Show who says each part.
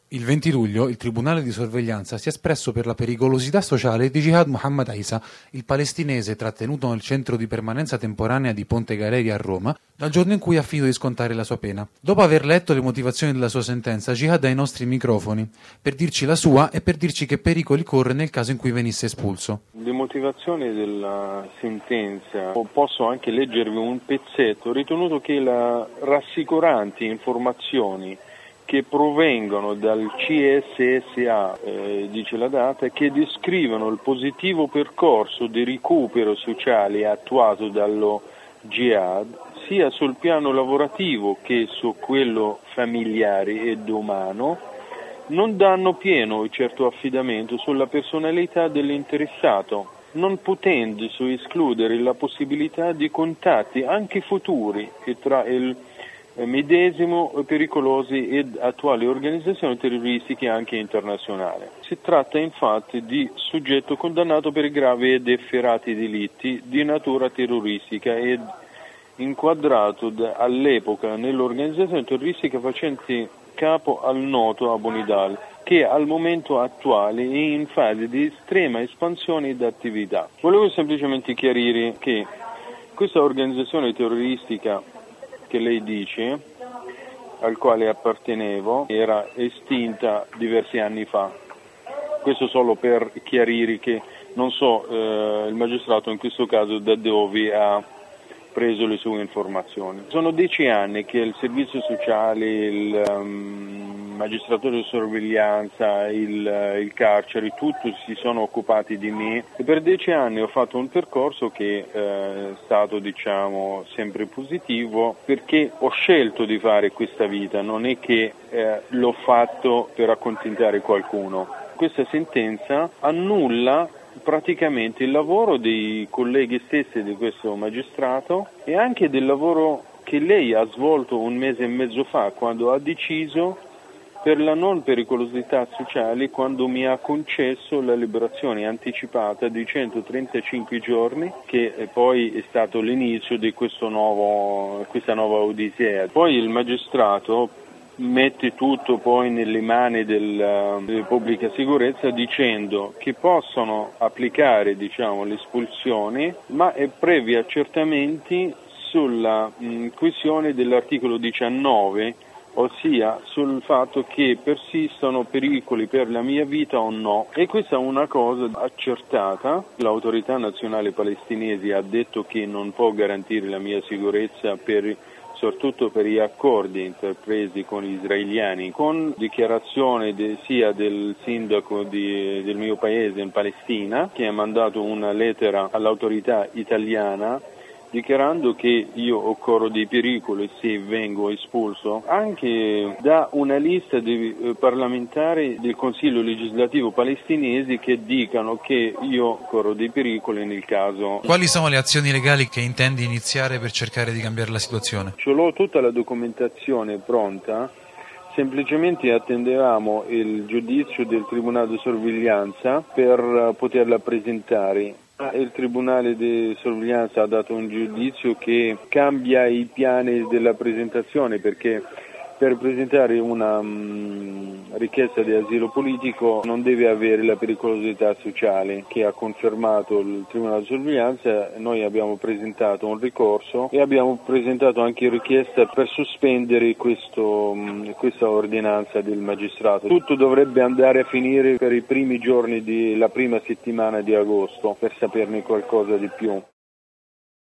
Speaker 1: Il 20 luglio il Tribunale di sorveglianza si è espresso per la pericolosità sociale di Jihad Muhammad Isa, il palestinese trattenuto nel centro di permanenza temporanea di Ponte Galeria a Roma, dal giorno in cui ha finito di scontare la sua pena. Dopo aver letto le motivazioni della sua sentenza, Jihad ai nostri microfoni, per dirci la sua e per dirci che pericoli corre nel caso in cui venisse espulso.
Speaker 2: Le motivazioni della sentenza, posso anche leggervi un pezzetto, ritenuto che le rassicuranti informazioni che provengono dal CSSA, dice la data, che descrivono il positivo percorso di recupero sociale attuato dallo Jihad, sia sul piano lavorativo che su quello familiare ed umano, non danno pieno e certo affidamento sulla personalità dell'interessato, non potendosi escludere la possibilità di contatti anche futuri tra il medesimo pericolosi ed attuali organizzazioni terroristiche anche internazionali. Si tratta infatti di soggetto condannato per gravi ed efferati delitti di natura terroristica ed inquadrato all'epoca nell'organizzazione terroristica facente capo al noto Abu Nidal, che al momento attuale è in fase di estrema espansione ed attività. Volevo semplicemente chiarire che questa organizzazione terroristica che lei dice, al quale appartenevo, era estinta diversi anni fa. Questo solo per chiarire che non so il magistrato in questo caso da dove ha preso le sue informazioni. Sono 10 anni che il servizio sociale, il magistrato di sorveglianza, il carcere, tutti si sono occupati di me e per 10 anni ho fatto un percorso che è stato sempre positivo, perché ho scelto di fare questa vita, non è che l'ho fatto per accontentare qualcuno. Questa sentenza annulla praticamente il lavoro dei colleghi stessi di questo magistrato e anche del lavoro che lei ha svolto un mese e mezzo fa, quando ha deciso per la non pericolosità sociale, quando mi ha concesso la liberazione anticipata di 135 giorni, che poi è stato l'inizio di questa nuova odissea. Poi il magistrato mette tutto poi nelle mani della pubblica sicurezza dicendo che possono applicare l'espulsione, ma è previ accertamenti sulla questione dell'articolo 19, ossia sul fatto che persistono pericoli per la mia vita o no, e questa è una cosa accertata. L'autorità nazionale palestinese ha detto che non può garantire la mia sicurezza soprattutto per gli accordi intrapresi con gli israeliani, con dichiarazione sia del sindaco del mio paese in Palestina, che ha mandato una lettera all'autorità italiana dichiarando che io corro dei pericoli se vengo espulso, anche da una lista di parlamentari del Consiglio legislativo palestinese che dicano che io corro dei pericoli nel caso.
Speaker 1: Quali sono le azioni legali che intendi iniziare per cercare di cambiare la situazione?
Speaker 2: Ce l'ho tutta la documentazione pronta, semplicemente attendevamo il giudizio del Tribunale di sorveglianza per poterla presentare. Il Tribunale di sorveglianza ha dato un giudizio che cambia i piani della presentazione, perché per presentare una richiesta di asilo politico non deve avere la pericolosità sociale, che ha confermato il Tribunale di sorveglianza. Noi abbiamo presentato un ricorso e abbiamo presentato anche richiesta per sospendere questa ordinanza del magistrato. Tutto dovrebbe andare a finire per i primi giorni della prima settimana di agosto, per saperne qualcosa di più.